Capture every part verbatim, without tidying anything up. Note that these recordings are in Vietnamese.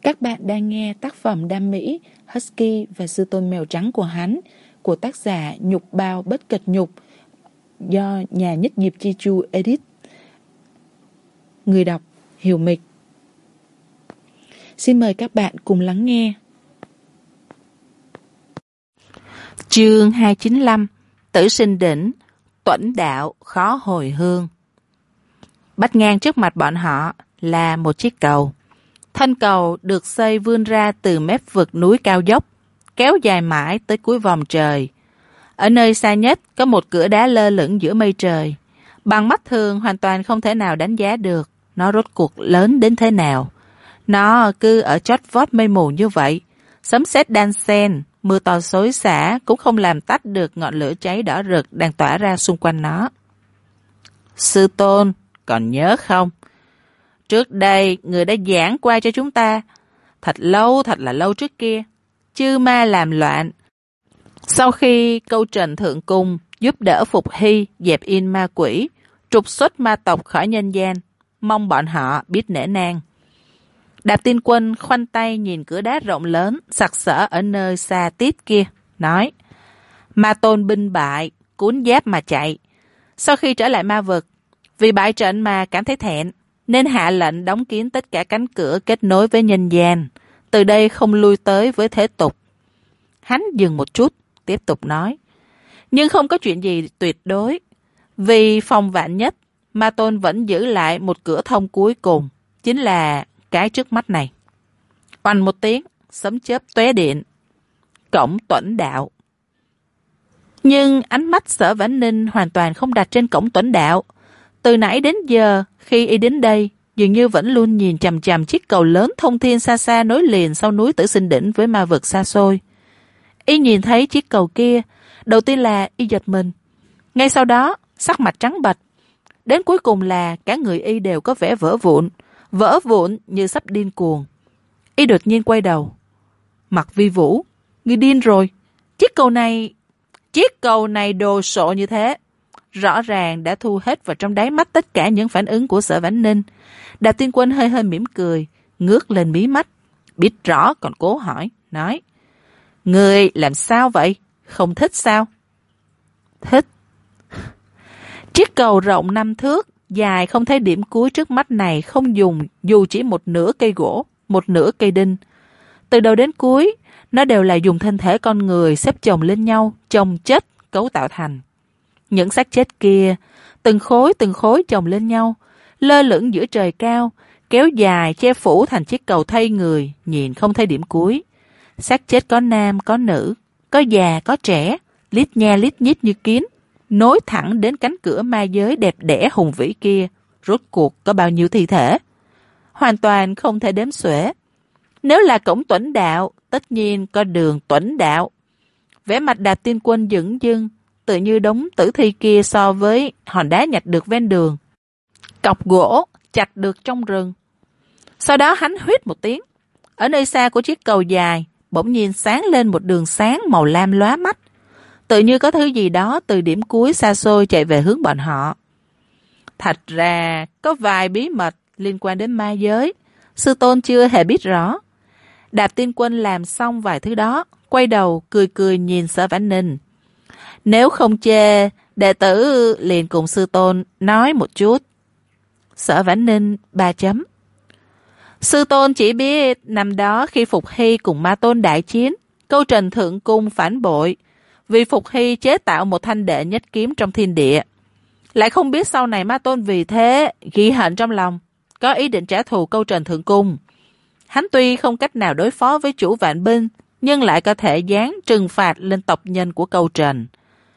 Các bạn đang nghe tác phẩm Đam Mỹ, Husky và Sư Tôn Mèo Trắng của hắn của tác giả Nhục Bao Bất Cật Nhục do nhà Nhất Diệp Chi Chu edit. Người đọc Hiểu Mịch. Xin mời các bạn cùng lắng nghe. Chương hai trăm chín mươi lăm. Tử Sinh Đỉnh, Tuẫn Đạo khó hồi hương. Bắt ngang trước mặt bọn họ là một chiếc cầu. Thân cầu được xây vươn ra từ mép vực núi cao dốc, kéo dài mãi tới cuối vòm trời. Ở nơi xa nhất có một cửa đá lơ lửng giữa mây trời. Bằng mắt thường hoàn toàn không thể nào đánh giá được nó rốt cuộc lớn đến thế nào. Nó cứ ở chót vót mây mù như vậy, sấm sét đan xen, mưa to xối xả cũng không làm tắt được ngọn lửa cháy đỏ rực đang tỏa ra xung quanh nó. Sư Tôn, còn nhớ không? Trước đây, người đã giảng qua cho chúng ta. Thật lâu, thật là lâu trước kia, chư ma làm loạn. Sau khi câu trần thượng cung giúp đỡ Phục Hy dẹp yên ma quỷ, trục xuất ma tộc khỏi nhân gian, mong bọn họ biết nể nang. Đạp Tiên Quân khoanh tay nhìn cửa đá rộng lớn, sặc sỡ ở nơi xa tít kia, nói: Ma tôn binh bại, cuốn giáp mà chạy. Sau khi trở lại ma vực, vì bại trận mà cảm thấy thẹn, nên hạ lệnh đóng kín tất cả cánh cửa kết nối với nhân gian, từ đây không lui tới với thế tục. Hắn dừng một chút, tiếp tục nói: Nhưng không có chuyện gì tuyệt đối. Vì phòng vạn nhất, Ma Tôn vẫn giữ lại một cửa thông cuối cùng, chính là cái trước mắt này. Oanh một tiếng, sấm chớp tóe điện. Cổng Tuẫn Đạo. Nhưng ánh mắt Sở Vãn Ninh hoàn toàn không đặt trên cổng Tuẫn Đạo. Từ nãy đến giờ, khi y đến đây, dường như vẫn luôn nhìn chằm chằm chiếc cầu lớn thông thiên xa xa nối liền sau núi Tử Sinh Đỉnh với ma vực xa xôi. Y nhìn thấy chiếc cầu kia, đầu tiên là y giật mình. Ngay sau đó, sắc mặt trắng bệch. Đến cuối cùng là cả người y đều có vẻ vỡ vụn, vỡ vụn như sắp điên cuồng. Y đột nhiên quay đầu. Mặc Vi Vũ, ngươi điên rồi. Chiếc cầu này, chiếc cầu này đồ sộ như thế, rõ ràng đã thu hết vào trong đáy mắt tất cả những phản ứng của Sở Vãn Ninh. Đạp Tiên Quân hơi hơi mỉm cười, ngước lên mí mắt, biết rõ còn cố hỏi, nói: Người làm sao vậy? Không thích sao? Thích. Chiếc cầu rộng năm thước, dài không thấy điểm cuối trước mắt này không dùng dù chỉ một nửa cây gỗ, một nửa cây đinh. Từ đầu đến cuối, nó đều là dùng thân thể con người xếp chồng lên nhau, chồng chất cấu tạo thành. Những xác chết kia, từng khối từng khối chồng lên nhau, lơ lửng giữa trời cao, kéo dài che phủ thành chiếc cầu thay người, nhìn không thấy điểm cuối. Xác chết có nam, có nữ, có già, có trẻ, lít nha lít nhít như kiến, nối thẳng đến cánh cửa ma giới đẹp đẽ hùng vĩ kia. Rốt cuộc có bao nhiêu thi thể? Hoàn toàn không thể đếm xuể. Nếu là cổng Tuẫn Đạo, tất nhiên có đường Tuẫn Đạo. Vẻ mặt Đạp Tiên Quân dửng dưng, tự như đống tử thi kia so với hòn đá nhặt được ven đường, cọc gỗ chặt được trong rừng. Sau đó hắn huýt một tiếng. Ở nơi xa của chiếc cầu dài, bỗng nhiên sáng lên một đường sáng màu lam lóa mắt. Tự như có thứ gì đó từ điểm cuối xa xôi chạy về hướng bọn họ. Thật ra, có vài bí mật liên quan đến ma giới, Sư Tôn chưa hề biết rõ. Đạp Tiên Quân làm xong vài thứ đó, quay đầu cười cười nhìn Sở Vãn Ninh. Nếu không chê, đệ tử liền cùng Sư Tôn nói một chút. Sở Vãn Ninh ba chấm. Sư Tôn chỉ biết năm đó khi Phục Hy cùng Ma Tôn đại chiến, câu trần thượng cung phản bội, vì Phục Hy chế tạo một thanh đệ nhất kiếm trong thiên địa. Lại không biết sau này Ma Tôn vì thế ghi hận trong lòng, có ý định trả thù câu trần thượng cung. Hắn tuy không cách nào đối phó với chủ vạn binh, nhưng lại có thể giáng trừng phạt lên tộc nhân của câu trần,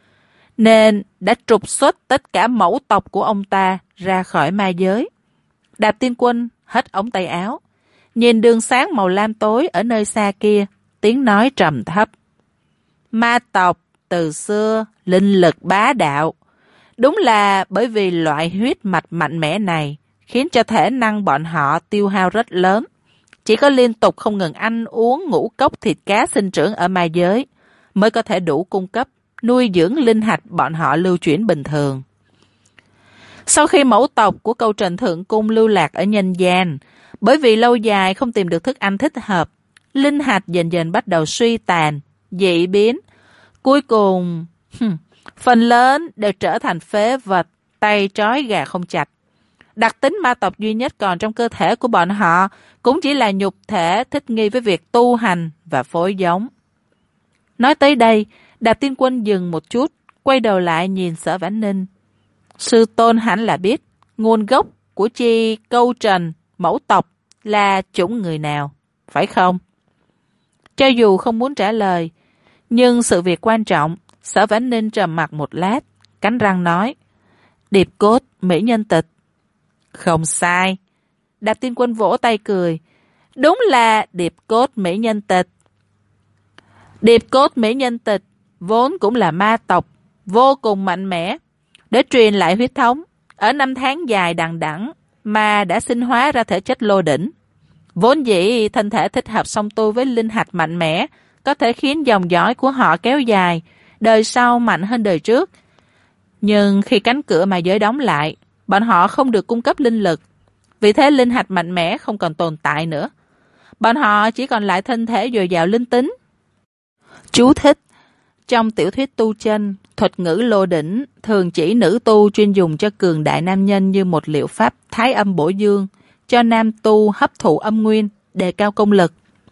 nên đã trục xuất tất cả mẫu tộc của ông ta ra khỏi ma giới. Đạp Tiên Quân hất ống tay áo, nhìn đường sáng màu lam tối ở nơi xa kia, tiếng nói trầm thấp. Ma tộc từ xưa linh lực bá đạo. Đúng là bởi vì loại huyết mạch mạnh mẽ này khiến cho thể năng bọn họ tiêu hao rất lớn. Chỉ có liên tục không ngừng ăn uống ngũ cốc thịt cá sinh trưởng ở ma giới mới có thể đủ cung cấp nuôi dưỡng linh hạch bọn họ lưu chuyển bình thường. Sau khi mẫu tộc của câu trần thượng cung lưu lạc ở nhân gian, Bởi vì lâu dài không tìm được thức ăn thích hợp, linh hạch dần dần bắt đầu suy tàn, dị biến. Cuối cùng, phần lớn đều trở thành phế vật, tay trói gà không chặt. Đặc tính ma tộc duy nhất còn trong cơ thể của bọn họ cũng chỉ là nhục thể thích nghi với việc tu hành và phối giống. Nói tới đây, Đạp Tiên Quân dừng một chút, quay đầu lại nhìn Sở Vãn Ninh. Sư tôn hẳn là biết nguồn gốc của chi câu trần mẫu tộc là chủng người nào, phải không? Cho dù không muốn trả lời, nhưng sự việc quan trọng, Sở Vãn Ninh trầm mặc một lát, cắn răng nói. Điệp cốt mỹ nhân tịch. Không sai. Đạp Tiên Quân vỗ tay cười. Đúng là điệp cốt mỹ nhân tịch. Điệp cốt mỹ nhân tịch vốn cũng là ma tộc, vô cùng mạnh mẽ. Để truyền lại huyết thống, ở năm tháng dài đằng đẵng mà đã sinh hóa ra thể chất lô đỉnh. Vốn dĩ thân thể thích hợp song tu với linh hạch mạnh mẽ, có thể khiến dòng dõi của họ kéo dài, đời sau mạnh hơn đời trước. Nhưng khi cánh cửa mà giới đóng lại, bọn họ không được cung cấp linh lực. Vì thế linh hạch mạnh mẽ không còn tồn tại nữa. Bọn họ chỉ còn lại thân thể dồi dào linh tính. Chú thích: trong tiểu thuyết tu chân, thuật ngữ lô đỉnh thường chỉ nữ tu chuyên dùng cho cường đại nam nhân như một liệu pháp thái âm bổ dương, cho nam tu hấp thụ âm nguyên, đề cao công lực.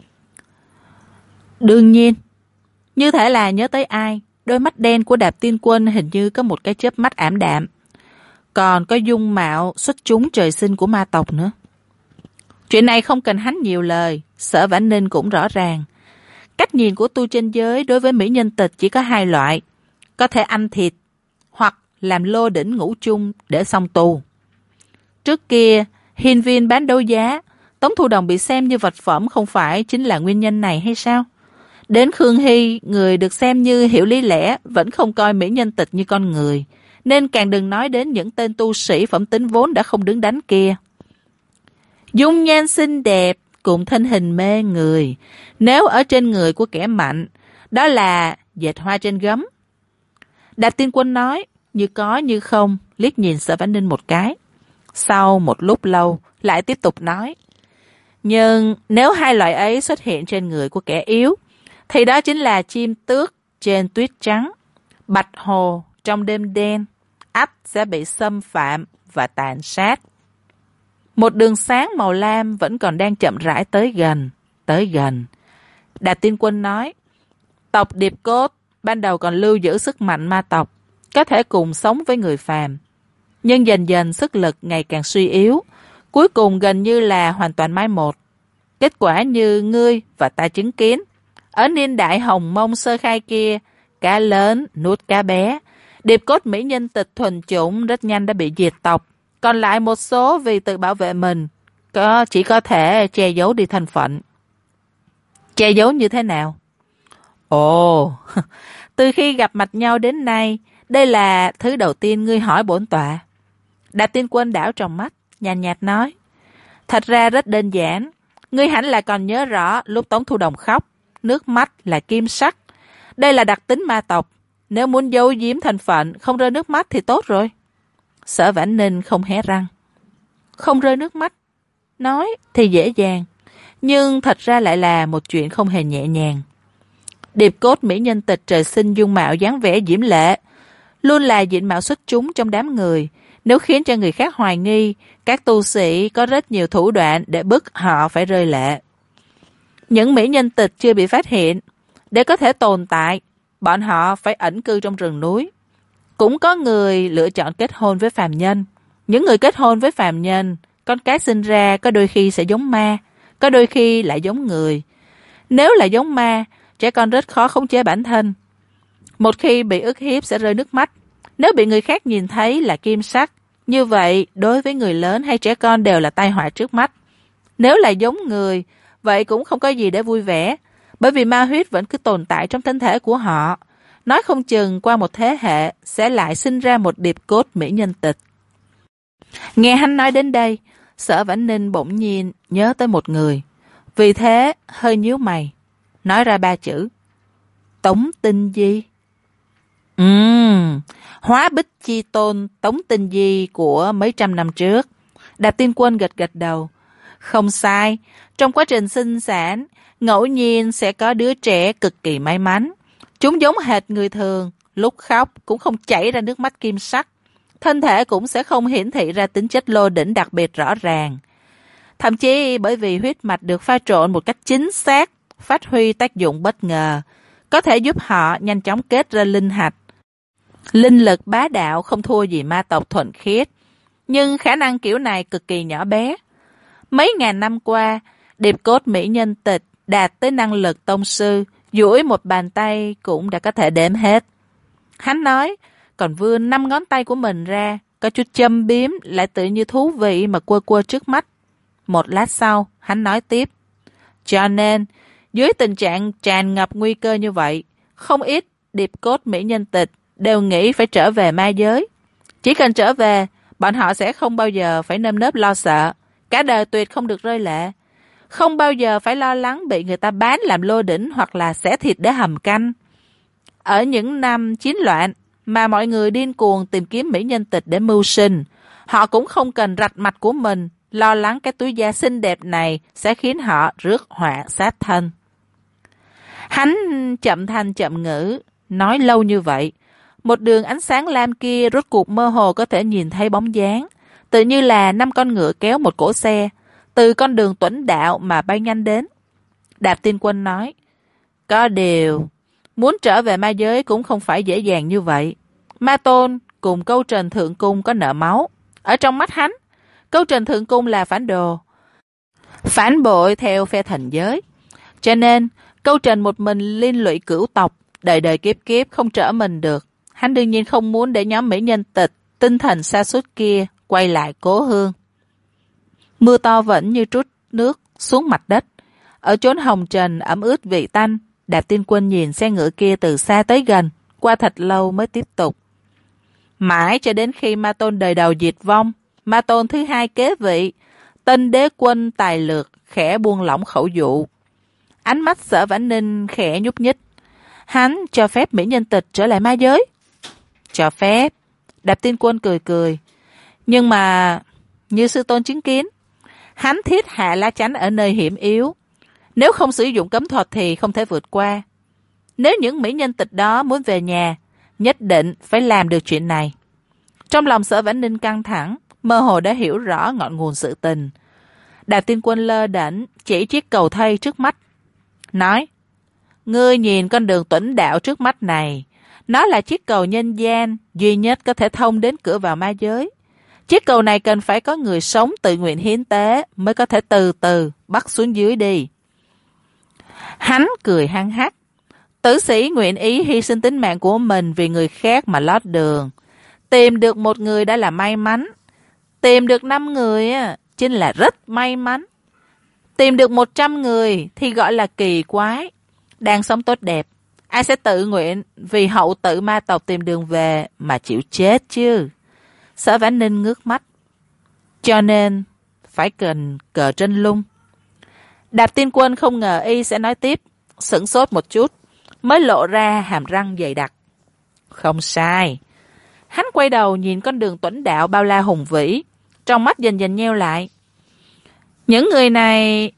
Đương nhiên, như thể là nhớ tới ai, đôi mắt đen của Đạp Tiên Quân hình như có một cái chớp mắt ảm đạm. Còn có dung mạo xuất chúng trời sinh của ma tộc nữa. Chuyện này không cần hắn nhiều lời, Sở Vãn Ninh cũng rõ ràng. Cách nhìn của tu chân giới đối với mỹ nhân tịch chỉ có hai loại. Có thể ăn thịt, hoặc làm lô đỉnh ngũ chung để song tu. Trước kia, hiên viên bán đấu giá, Tống Thu Đồng bị xem như vật phẩm không phải chính là nguyên nhân này hay sao? Đến Khương Hy, người được xem như hiểu lý lẽ, vẫn không coi mỹ nhân tịch như con người, nên càng đừng nói đến những tên tu sĩ phẩm tính vốn đã không đứng đắn kia. Dung nhan xinh đẹp, cùng thân hình mê người, nếu ở trên người của kẻ mạnh, đó là dệt hoa trên gấm. Đạp Tiên Quân nói, như có như không, liếc nhìn Sở Vãn Ninh một cái. Sau một lúc lâu, lại tiếp tục nói. Nhưng nếu hai loại ấy xuất hiện trên người của kẻ yếu, thì đó chính là chim tước trên tuyết trắng, bạch hồ trong đêm đen, ắt sẽ bị xâm phạm và tàn sát. Một đường sáng màu lam vẫn còn đang chậm rãi tới gần, tới gần. Đạp Tiên Quân nói, tộc Điệp Cốt ban đầu còn lưu giữ sức mạnh ma tộc, có thể cùng sống với người phàm. Nhưng dần dần sức lực ngày càng suy yếu, cuối cùng gần như là hoàn toàn mai một. Kết quả như ngươi và ta chứng kiến. Ở niên đại Hồng Mông sơ khai kia, cá lớn nuốt cá bé, Điệp Cốt mỹ nhân tịch thuần chủng rất nhanh đã bị diệt tộc. Còn lại một số vì tự bảo vệ mình, có chỉ có thể che giấu đi thân phận. Che giấu như thế nào? Ồ, từ khi gặp mặt nhau đến nay, đây là thứ đầu tiên ngươi hỏi bổn tọa. Đạp Tiên Quân đảo trong mắt, nhàn nhạt nói. Thật ra rất đơn giản. Ngươi hẳn là còn nhớ rõ lúc Tống Thu Đồng khóc, nước mắt là kim sắc. Đây là đặc tính ma tộc. Nếu muốn giấu giếm thân phận, không rơi nước mắt thì tốt rồi. Sở Vãn Ninh không hé răng. Không rơi nước mắt. Nói thì dễ dàng, nhưng thật ra lại là một chuyện không hề nhẹ nhàng. Điệp Cốt mỹ nhân tịch trời sinh dung mạo dáng vẻ diễm lệ, luôn là diện mạo xuất chúng trong đám người. Nếu khiến cho người khác hoài nghi, các tu sĩ có rất nhiều thủ đoạn để bức họ phải rơi lệ. Những mỹ nhân tịch chưa bị phát hiện, để có thể tồn tại, bọn họ phải ẩn cư trong rừng núi. Cũng có người lựa chọn kết hôn với phàm nhân. Những người kết hôn với phàm nhân, con cái sinh ra có đôi khi sẽ giống ma, có đôi khi lại giống người. Nếu là giống ma, trẻ con rất khó khống chế bản thân. Một khi bị ức hiếp sẽ rơi nước mắt. Nếu bị người khác nhìn thấy là kim sắc, như vậy đối với người lớn hay trẻ con đều là tai họa trước mắt. Nếu là giống người, vậy cũng không có gì để vui vẻ, bởi vì ma huyết vẫn cứ tồn tại trong thân thể của họ. Nói không chừng qua một thế hệ sẽ lại sinh ra một điệp cốt mỹ nhân tịch. Nghe hắn nói đến đây, Sở Vãn Ninh bỗng nhiên nhớ tới một người. Vì thế hơi nhíu mày, nói ra ba chữ. Tống Tinh Di. Ừm, Hóa Bích Chi Tôn Tống Tinh Di của mấy trăm năm trước. Đạp Tiên Quân gật gật đầu. Không sai, trong quá trình sinh sản, ngẫu nhiên sẽ có đứa trẻ cực kỳ may mắn. Chúng giống hệt người thường, lúc khóc cũng không chảy ra nước mắt kim sắc. Thân thể cũng sẽ không hiển thị ra tính chất lô đỉnh đặc biệt rõ ràng. Thậm chí bởi vì huyết mạch được pha trộn một cách chính xác, phát huy tác dụng bất ngờ, có thể giúp họ nhanh chóng kết ra linh hạch. Linh lực bá đạo không thua gì ma tộc thuần khiết, nhưng khả năng kiểu này cực kỳ nhỏ bé. Mấy ngàn năm qua, điệp cốt mỹ nhân tịch đạt tới năng lực tông sư, duỗi một bàn tay cũng đã có thể đếm hết. Hắn nói, còn vươn năm ngón tay của mình ra, có chút châm biếm lại tự như thú vị mà quơ quơ trước mắt. Một lát sau, hắn nói tiếp. Cho nên, dưới tình trạng tràn ngập nguy cơ như vậy, không ít điệp cốt mỹ nhân tịch đều nghĩ phải trở về ma giới. Chỉ cần trở về, bọn họ sẽ không bao giờ phải nơm nớp lo sợ, cả đời tuyệt không được rơi lệ, không bao giờ phải lo lắng bị người ta bán làm lô đỉnh hoặc là xẻ thịt để hầm canh. Ở những năm chiến loạn mà mọi người điên cuồng tìm kiếm mỹ nhân tịch để mưu sinh, họ cũng không cần rạch mạch của mình, lo lắng cái túi da xinh đẹp này sẽ khiến họ rước họa sát thân. Hắn chậm thanh chậm ngữ, nói lâu như vậy, một đường ánh sáng lam kia rốt cuộc mơ hồ có thể nhìn thấy bóng dáng, tự như là năm con ngựa kéo một cỗ xe, từ con đường tuẫn đạo mà bay nhanh đến. Đạp Tiên Quân nói, có điều, muốn trở về ma giới cũng không phải dễ dàng như vậy. Ma Tôn cùng Câu Trần Thượng Cung có nợ máu. Ở trong mắt hắn, Câu Trần Thượng Cung là phản đồ, phản bội theo phe thần giới. Cho nên, Câu Trần một mình liên lụy cửu tộc, đời đời kiếp kiếp không trở mình được. Hắn đương nhiên không muốn để nhóm mỹ nhân tịch, tinh thần sa sút kia quay lại cố hương. Mưa to vẫn như trút nước xuống mặt đất. Ở chốn hồng trần ẩm ướt vị tanh, Đạp Tiên Quân nhìn xe ngựa kia từ xa tới gần, qua thật lâu mới tiếp tục. Mãi cho đến khi Ma Tôn đời đầu diệt vong, Ma Tôn thứ hai kế vị, Tân Đế Quân tài lược khẽ buông lỏng khẩu dụ. Ánh mắt Sở Vãn Ninh khẽ nhúc nhích. Hắn cho phép mỹ nhân tịch trở lại ma giới. Cho phép. Đạp Tiên Quân cười cười. Nhưng mà, như sư tôn chứng kiến, hắn thiết hạ lá chắn ở nơi hiểm yếu. Nếu không sử dụng cấm thuật thì không thể vượt qua. Nếu những mỹ nhân tịch đó muốn về nhà, nhất định phải làm được chuyện này. Trong lòng Sở Vãn Ninh căng thẳng, mơ hồ đã hiểu rõ ngọn nguồn sự tình. Đạp Tiên Quân lơ đễnh chỉ chiếc cầu thây trước mắt, nói, ngươi nhìn con đường tuẫn đạo trước mắt này, nó là chiếc cầu nhân gian duy nhất có thể thông đến cửa vào ma giới. Chiếc cầu này cần phải có người sống tự nguyện hiến tế mới có thể từ từ bắt xuống dưới đi. Hắn cười hăng hắc. Tử sĩ nguyện ý hy sinh tính mạng của mình vì người khác mà lót đường. Tìm được một người đã là may mắn. Tìm được năm người chính là rất may mắn. Tìm được một trăm người thì gọi là kỳ quái. Đang sống tốt đẹp, ai sẽ tự nguyện vì hậu tự ma tộc tìm đường về mà chịu chết chứ? Sở Vãn Ninh ngước mắt. Cho nên phải cần cờ trên lung. Đạp Tiên Quân không ngờ y sẽ nói tiếp, sửng sốt một chút, mới lộ ra hàm răng dày đặc. Không sai. Hắn quay đầu nhìn con đường tuẫn đạo bao la hùng vĩ, trong mắt dần dần nheo lại. Những người này...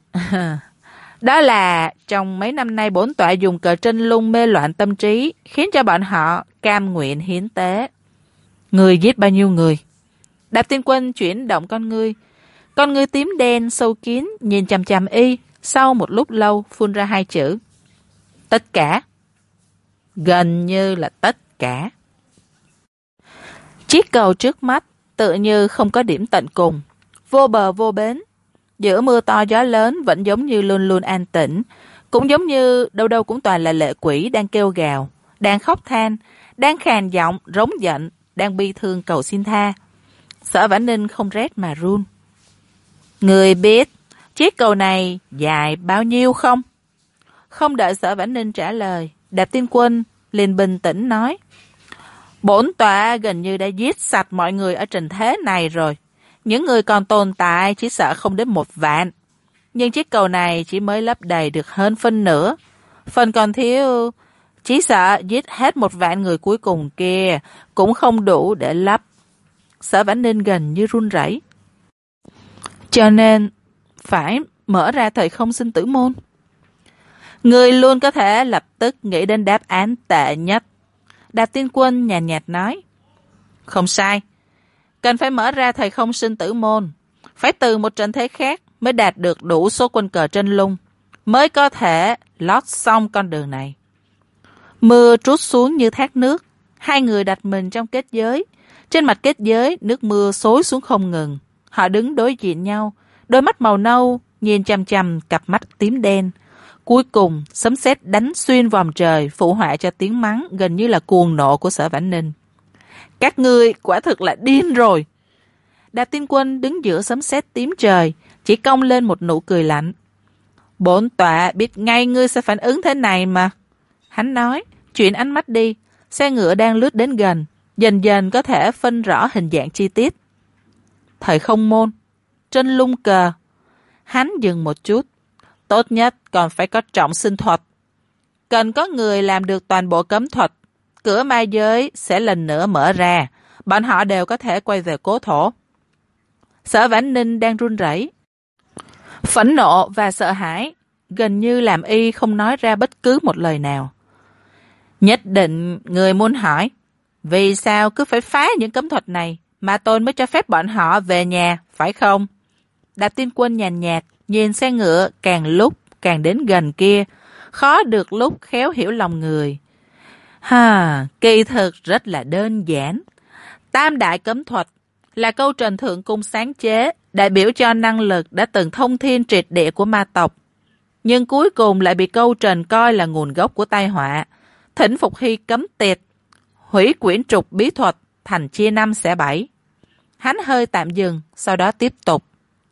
Đó là trong mấy năm nay bổn tọa dùng cờ trên lung mê loạn tâm trí, khiến cho bọn họ cam nguyện hiến tế. Người giết bao nhiêu người? Đạp Tiên Quân chuyển động con ngươi. Con ngươi tím đen sâu kín nhìn chằm chằm y, sau một lúc lâu phun ra hai chữ. Tất cả. Gần như là tất cả. Chiếc cầu trước mắt tự như không có điểm tận cùng, vô bờ vô bến. Giữa mưa to gió lớn vẫn giống như luôn luôn an tĩnh, cũng giống như đâu đâu cũng toàn là lệ quỷ đang kêu gào, đang khóc than, đang khàn giọng, rống giận, đang bi thương cầu xin tha. Sở Vãn Ninh không rét mà run. Người biết chiếc cầu này dài bao nhiêu không? Không đợi Sở Vãn Ninh trả lời, Đạp Tiên Quân liền bình tĩnh nói. Bổn tọa gần như đã giết sạch mọi người ở trần thế này rồi. Những người còn tồn tại chỉ sợ không đến một vạn. Nhưng chiếc cầu này chỉ mới lấp đầy được hơn phân nửa. Phần còn thiếu, chỉ sợ giết hết một vạn người cuối cùng kia cũng không đủ để lấp. Sở Vãn Ninh gần như run rẩy. Cho nên, phải mở ra thời không sinh tử môn. Người luôn có thể lập tức nghĩ đến đáp án tệ nhất. Đạp Tiên Quân nhàn nhạt, nhạt nói. Không sai. Cần phải mở ra thời không sinh tử môn. Phải từ một trận thế khác mới đạt được đủ số quân cờ trên lung, mới có thể lót xong con đường này. Mưa trút xuống như thác nước. Hai người đặt mình trong kết giới. Trên mặt kết giới, nước mưa xối xuống không ngừng. Họ đứng đối diện nhau, đôi mắt màu nâu nhìn chằm chằm cặp mắt tím đen. Cuối cùng, sấm sét đánh xuyên vòm trời, phụ họa cho tiếng mắng gần như là cuồng nộ của Sở Vãn Ninh. Các ngươi quả thực là điên rồi. Đạp Tiên Quân đứng giữa sấm sét tím trời, chỉ cong lên một nụ cười lạnh. Bổn tọa biết ngay ngươi sẽ phản ứng thế này mà. Hắn nói, chuyển ánh mắt đi. Xe ngựa đang lướt đến gần, dần dần có thể phân rõ hình dạng chi tiết. Thời không môn, trên lung cờ. Hắn dừng một chút. Tốt nhất còn phải có trọng sinh thuật. Cần có người làm được toàn bộ cấm thuật. Cửa ma giới sẽ lần nữa mở ra. Bọn họ đều có thể quay về cố thổ. Sở Vãn Ninh đang run rẩy. Phẫn nộ và sợ hãi gần như làm y không nói ra bất cứ một lời nào. Nhất định người muốn hỏi, vì sao cứ phải phá những cấm thuật này mà tôi mới cho phép bọn họ về nhà, phải không? Đạp Tiên Quân nhàn nhạt, nhìn xe ngựa càng lúc càng đến gần kia, khó được lúc khéo hiểu lòng người. Ha, kỳ thực rất là đơn giản. Tam đại cấm thuật là câu Trần Thượng Cung sáng chế, đại biểu cho năng lực đã từng thông thiên triệt địa của ma tộc. Nhưng cuối cùng lại bị câu Trần coi là nguồn gốc của tai họa. Thỉnh Phục Hy cấm tiệt, hủy quyển trục bí thuật thành chia năm xẻ bảy. Hắn hơi tạm dừng, sau đó tiếp tục.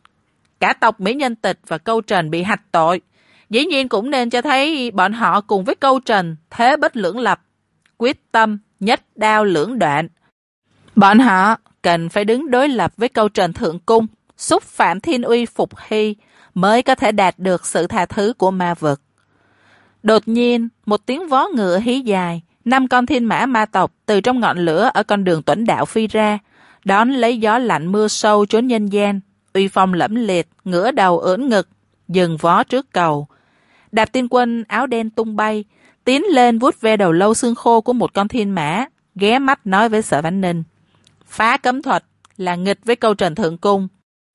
Cả tộc Mỹ Nhân Tịch và câu Trần bị hạch tội. Dĩ nhiên cũng nên cho thấy bọn họ cùng với câu Trần thế bất lưỡng lập, quyết tâm nhất đao lưỡng đoạn. Bọn họ cần phải đứng đối lập với câu Trần Thượng Cung, xúc phạm thiên uy Phục Hy mới có thể đạt được sự tha thứ của ma vực. Đột nhiên, một tiếng vó ngựa hí dài, năm con thiên mã ma tộc từ trong ngọn lửa ở con đường tuẫn đạo phi ra, đón lấy gió lạnh mưa sâu trốn nhân gian, uy phong lẫm liệt, ngửa đầu ưỡn ngực, dừng vó trước cầu. Đạp Tiên Quân áo đen tung bay, tiến lên vuốt ve đầu lâu xương khô của một con thiên mã, ghé mắt nói với Sở Vãn Ninh. Phá cấm thuật là nghịch với câu Trần Thượng Cung,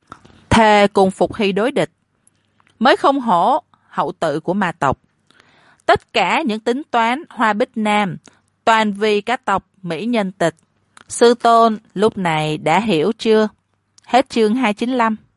thề cùng Phục Hy đối địch, mới không hổ hậu tự của ma tộc. Tất cả những tính toán Hoa Bích Nam toàn vì cả tộc Mỹ Nhân Tịch. Sư tôn lúc này đã hiểu chưa? Hết chương hai trăm chín mươi lăm.